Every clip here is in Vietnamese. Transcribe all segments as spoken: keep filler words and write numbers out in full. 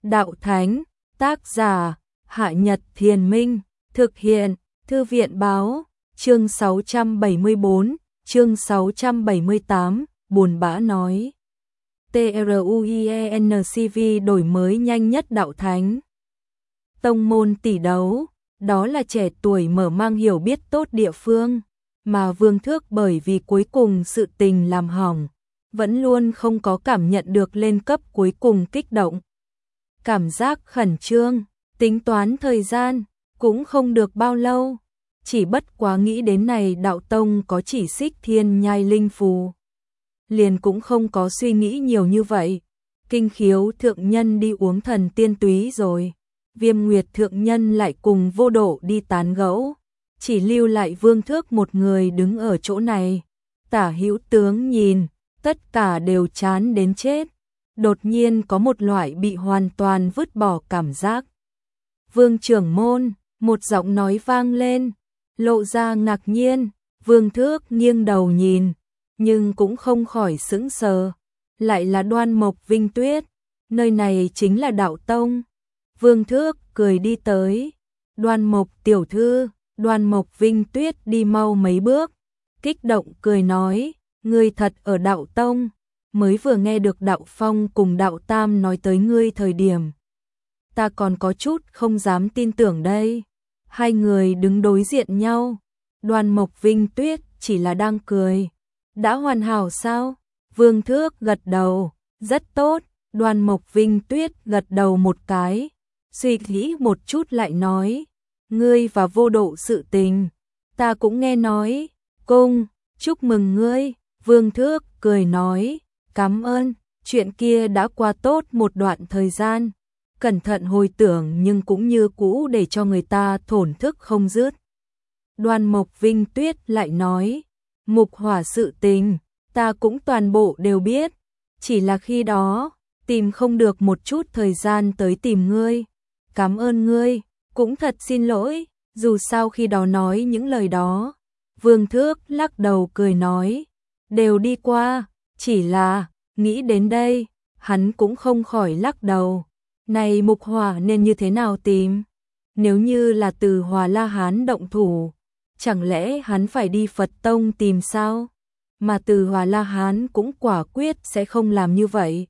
Đạo Thánh, tác giả, Hạ Nhật Thiền Minh, thực hiện, Thư viện Báo, chương sáu trăm bảy mươi bốn, chương sáu trăm bảy mươi tám, buồn bã nói. TRUIENCV đổi mới nhanh nhất Đạo Thánh. Tông môn tỷ đấu, đó là trẻ tuổi mở mang hiểu biết tốt địa phương, mà Vương Thước bởi vì cuối cùng sự tình làm hỏng, vẫn luôn không có cảm nhận được lên cấp cuối cùng kích động. Cảm giác khẩn trương, tính toán thời gian, cũng không được bao lâu, chỉ bất quá nghĩ đến này đạo tông có chỉ xích thiên nhai linh phù. Liền cũng không có suy nghĩ nhiều như vậy, Kinh Khiếu thượng nhân đi uống thần tiên túy rồi, Viêm Nguyệt thượng nhân lại cùng Vô Độ đi tán gẫu, chỉ lưu lại Vương Thước một người đứng ở chỗ này. Tả hữu tướng nhìn, tất cả đều chán đến chết, đột nhiên có một loại bị hoàn toàn vứt bỏ cảm giác. Vương trưởng môn, một giọng nói vang lên, lộ ra ngạc nhiên, Vương Thước nghiêng đầu nhìn, nhưng cũng không khỏi sững sờ, lại là Đoan Mộc Vinh Tuyết, nơi này chính là đạo tông. Vương Thước cười đi tới, Đoan Mộc tiểu thư, Đoan Mộc Vinh Tuyết đi mau mấy bước, kích động cười nói, ngươi thật ở đạo tông, mới vừa nghe được đạo phong cùng đạo tam nói tới ngươi thời điểm. Ta còn có chút không dám tin tưởng đây. Hai người đứng đối diện nhau, Đoan Mộc Vinh Tuyết chỉ là đang cười. Đã hoàn hảo sao? Vương Thước gật đầu, rất tốt. Đoan Mộc Vinh Tuyết gật đầu một cái, suy nghĩ một chút lại nói, ngươi và Vô Độ sự tình, ta cũng nghe nói, cung, chúc mừng ngươi. Vương Thước cười nói, cảm ơn, chuyện kia đã qua tốt một đoạn thời gian, cẩn thận hồi tưởng nhưng cũng như cũ để cho người ta thổn thức không dứt. Đoan Mộc Vinh Tuyết lại nói, Mục Hỏa sự tình, ta cũng toàn bộ đều biết, chỉ là khi đó, tìm không được một chút thời gian tới tìm ngươi. Cảm ơn ngươi, cũng thật xin lỗi, dù sao khi đó nói những lời đó. Vương Thước lắc đầu cười nói, đều đi qua, chỉ là, nghĩ đến đây, hắn cũng không khỏi lắc đầu. Này Mục Hỏa nên như thế nào tìm? Nếu như là từ Hòa La Hán động thủ, chẳng lẽ hắn phải đi Phật Tông tìm sao? Mà từ Hòa La Hán cũng quả quyết sẽ không làm như vậy.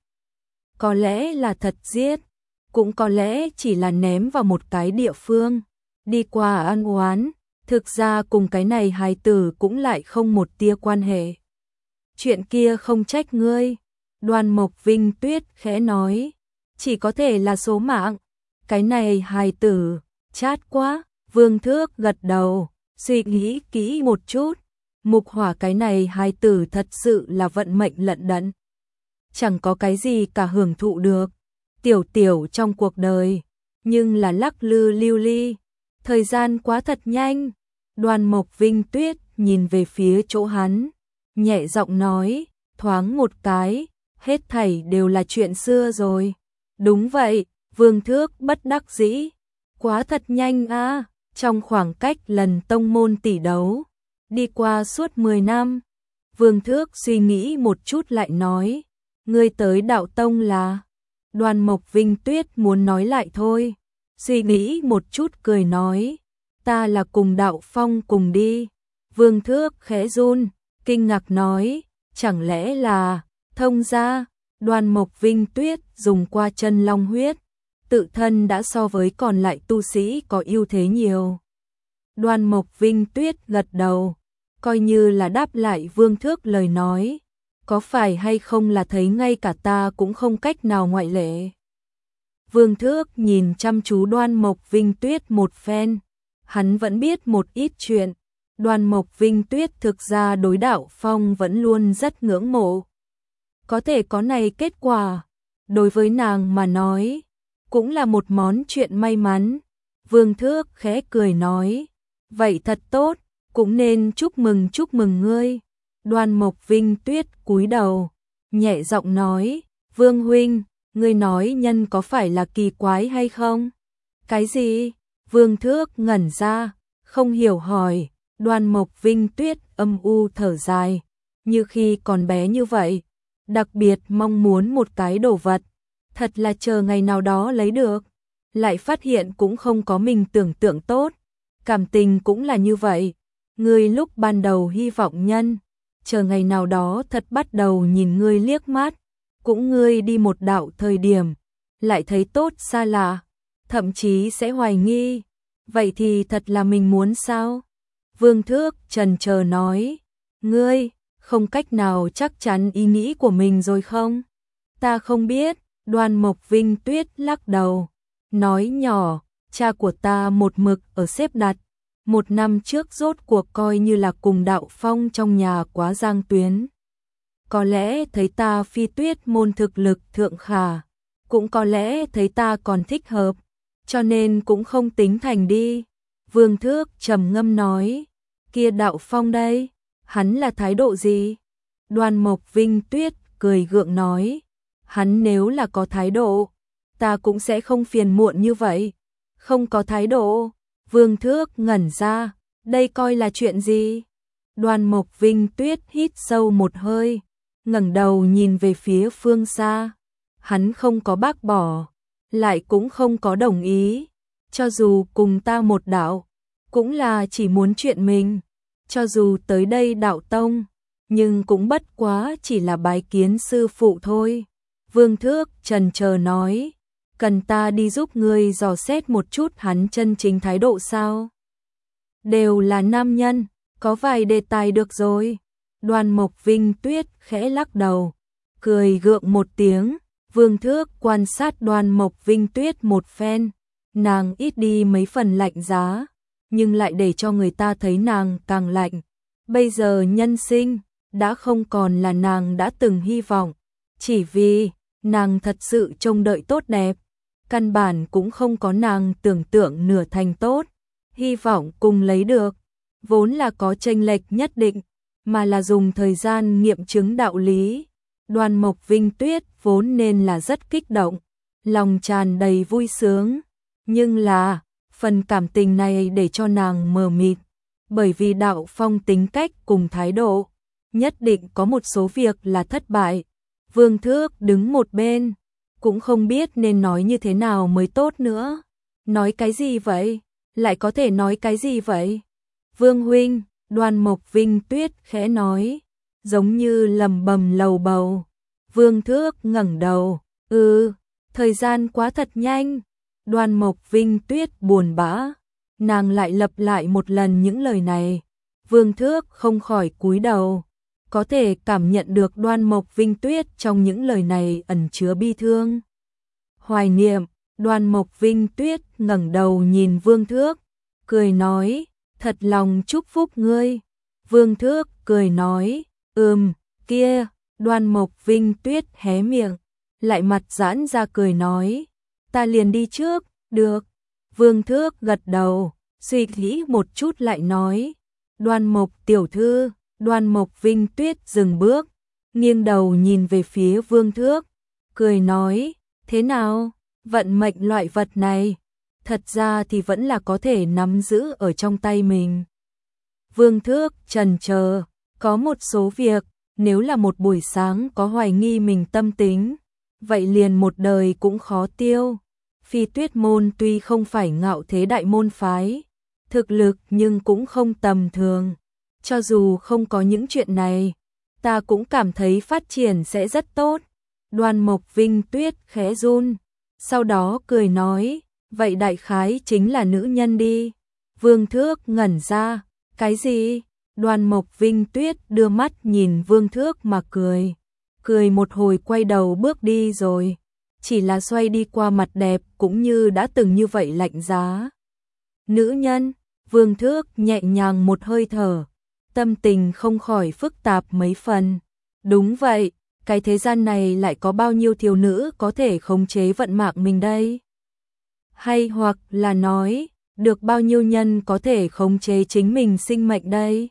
Có lẽ là thật giết, cũng có lẽ chỉ là ném vào một cái địa phương, đi qua ăn oán, thực ra cùng cái này hài tử cũng lại không một tia quan hệ. Chuyện kia không trách ngươi, Đoan Mộc Vinh Tuyết khẽ nói, chỉ có thể là số mạng, cái này hài tử, chát quá. Vương Thước gật đầu, suy nghĩ kỹ một chút, Mục Hỏa cái này hài tử thật sự là vận mệnh lận đận, chẳng có cái gì cả hưởng thụ được, tiểu tiểu trong cuộc đời, nhưng là lắc lư lưu ly, thời gian quá thật nhanh. Đoan Mộc Vinh Tuyết nhìn về phía chỗ hắn, nhẹ giọng nói, thoáng một cái, hết thảy đều là chuyện xưa rồi. Đúng vậy, Vương Thước bất đắc dĩ, quá thật nhanh a, trong khoảng cách lần tông môn tỷ đấu, đi qua suốt mười năm. Vương Thước suy nghĩ một chút lại nói, ngươi tới đạo tông là? Đoan Mộc Vinh Tuyết muốn nói lại thôi, suy nghĩ một chút cười nói, ta là cùng đạo phong cùng đi. Vương Thước khẽ run, kinh ngạc nói, chẳng lẽ là thông gia? Đoan Mộc Vinh Tuyết dùng qua chân long huyết, tự thân đã so với còn lại tu sĩ có ưu thế nhiều. Đoan Mộc Vinh Tuyết gật đầu, coi như là đáp lại Vương Thước lời nói, có phải hay không là thấy ngay cả ta cũng không cách nào ngoại lệ. Vương Thước nhìn chăm chú Đoan Mộc Vinh Tuyết một phen, hắn vẫn biết một ít chuyện. Đoan Mộc Vinh Tuyết thực ra đối đạo phong vẫn luôn rất ngưỡng mộ. Có thể có này kết quả, đối với nàng mà nói, cũng là một món chuyện may mắn. Vương Thước khẽ cười nói, vậy thật tốt, cũng nên chúc mừng chúc mừng ngươi. Đoan Mộc Vinh Tuyết cúi đầu, nhẹ giọng nói, Vương huynh, ngươi nói nhân có phải là kỳ quái hay không? Cái gì? Vương Thước ngẩn ra, không hiểu hỏi. Đoan Mộc Vinh Tuyết âm u thở dài, như khi còn bé như vậy, đặc biệt mong muốn một cái đồ vật, Thật là chờ ngày nào đó lấy được, lại phát hiện cũng không có mình tưởng tượng tốt. Cảm tình cũng là như vậy, ngươi lúc ban đầu hy vọng nhân, chờ ngày nào đó thật bắt đầu nhìn ngươi liếc mắt, cũng ngươi đi một đạo thời điểm, lại thấy tốt xa lạ, thậm chí sẽ hoài nghi, vậy thì thật là mình muốn sao? Vương Thước chần chờ nói, ngươi không cách nào chắc chắn ý nghĩ của mình rồi không? Ta không biết. Đoan Mộc Vinh Tuyết lắc đầu, nói nhỏ, cha của ta một mực ở xếp đặt, một năm trước rốt cuộc coi như là cùng đạo phong trong nhà quá giang tuyến. Có lẽ thấy ta phi tuyết môn thực lực thượng khả, cũng có lẽ thấy ta còn thích hợp, cho nên cũng không tính thành đi. Vương Thước trầm ngâm nói, kia đạo phong đây, hắn là thái độ gì? Đoan Mộc Vinh Tuyết cười gượng nói, hắn nếu là có thái độ, ta cũng sẽ không phiền muộn như vậy. Không có thái độ, Vương Thước ngẩn ra, đây coi là chuyện gì? Đoan Mộc Vinh Tuyết hít sâu một hơi, ngẩng đầu nhìn về phía phương xa. Hắn không có bác bỏ, lại cũng không có đồng ý. Cho dù cùng ta một đạo, cũng là chỉ muốn chuyện mình. Cho dù tới đây đạo tông, nhưng cũng bất quá chỉ là bái kiến sư phụ thôi. Vương Thước chần chờ nói, cần ta đi giúp ngươi dò xét một chút hắn chân chính thái độ sao? Đều là nam nhân, có vài đề tài được rồi. Đoan Mộc Vinh Tuyết khẽ lắc đầu, cười gượng một tiếng. Vương Thước quan sát Đoan Mộc Vinh Tuyết một phen, nàng ít đi mấy phần lạnh giá, nhưng lại để cho người ta thấy nàng càng lạnh. Bây giờ nhân sinh đã không còn là nàng đã từng hy vọng, chỉ vì nàng thật sự trông đợi tốt đẹp, căn bản cũng không có nàng tưởng tượng nửa thành tốt. Hy vọng cùng lấy được, vốn là có chênh lệch nhất định, mà là dùng thời gian nghiệm chứng đạo lý. Đoan Mộc Vinh Tuyết vốn nên là rất kích động, lòng tràn đầy vui sướng, nhưng là phần cảm tình này để cho nàng mờ mịt, bởi vì đạo phong tính cách cùng thái độ, nhất định có một số việc là thất bại. Vương Thước đứng một bên, cũng không biết nên nói như thế nào mới tốt nữa. Nói cái gì vậy? Lại có thể nói cái gì vậy? Vương huynh, Đoan Mộc Vinh Tuyết khẽ nói, giống như lầm bầm lầu bầu. Vương Thước ngẩng đầu, ừ, thời gian quá thật nhanh. Đoan Mộc Vinh Tuyết buồn bã, nàng lại lặp lại một lần những lời này. Vương Thước không khỏi cúi đầu, có thể cảm nhận được Đoan Mộc Vinh Tuyết trong những lời này ẩn chứa bi thương, hoài niệm. Đoan Mộc Vinh Tuyết ngẩng đầu nhìn Vương Thước, cười nói, thật lòng chúc phúc ngươi. Vương Thước cười nói, ừm, kia. Đoan Mộc Vinh Tuyết hé miệng, lại mặt giãn ra cười nói, ta liền đi trước, được. Vương Thước gật đầu, suy nghĩ một chút lại nói, Đoan Mộc tiểu thư. Đoan Mộc Vinh Tuyết dừng bước, nghiêng đầu nhìn về phía Vương Thước, cười nói, thế nào, vận mệnh loại vật này, thật ra thì vẫn là có thể nắm giữ ở trong tay mình. Vương Thước chần chờ, có một số việc, nếu là một buổi sáng có hoài nghi mình tâm tính, vậy liền một đời cũng khó tiêu. Phi Tuyết môn tuy không phải ngạo thế đại môn phái, thực lực nhưng cũng không tầm thường. Cho dù không có những chuyện này, ta cũng cảm thấy phát triển sẽ rất tốt. Đoan Mộc Vinh Tuyết khẽ run, sau đó cười nói, vậy đại khái chính là nữ nhân đi. Vương Thước ngẩn ra, cái gì? Đoan Mộc Vinh Tuyết đưa mắt nhìn Vương Thước mà cười, cười một hồi quay đầu bước đi rồi, chỉ là xoay đi qua mặt đẹp cũng như đã từng như vậy lạnh giá. Nữ nhân, Vương Thước nhẹ nhàng một hơi thở, tâm tình không khỏi phức tạp mấy phần. Đúng vậy, cái thế gian này lại có bao nhiêu thiếu nữ có thể khống chế vận mạng mình đây? Hay hoặc là nói, được bao nhiêu nhân có thể khống chế chính mình sinh mệnh đây?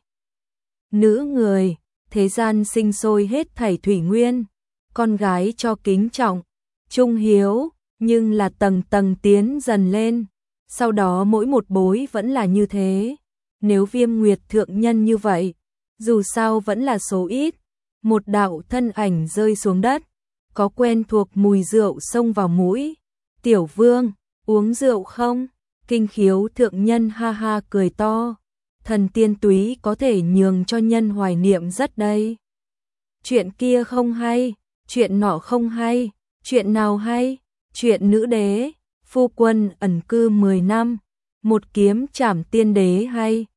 Nữ người, thế gian sinh sôi hết thảy thủy nguyên, con gái cho kính trọng, trung hiếu, nhưng là tầng tầng tiến dần lên, sau đó mỗi một bối vẫn là như thế. Nếu Viêm Nguyệt thượng nhân như vậy, dù sao vẫn là số ít. Một đạo thân ảnh rơi xuống đất, có quen thuộc mùi rượu xông vào mũi. Tiểu Vương, uống rượu không? Kinh Khiếu thượng nhân ha ha cười to. Thần tiên túy có thể nhường cho nhân hoài niệm rất đây. Chuyện kia không hay, chuyện nọ không hay, chuyện nào hay? Chuyện nữ đế, phu quân ẩn cư mười năm, một kiếm trảm tiên đế hay.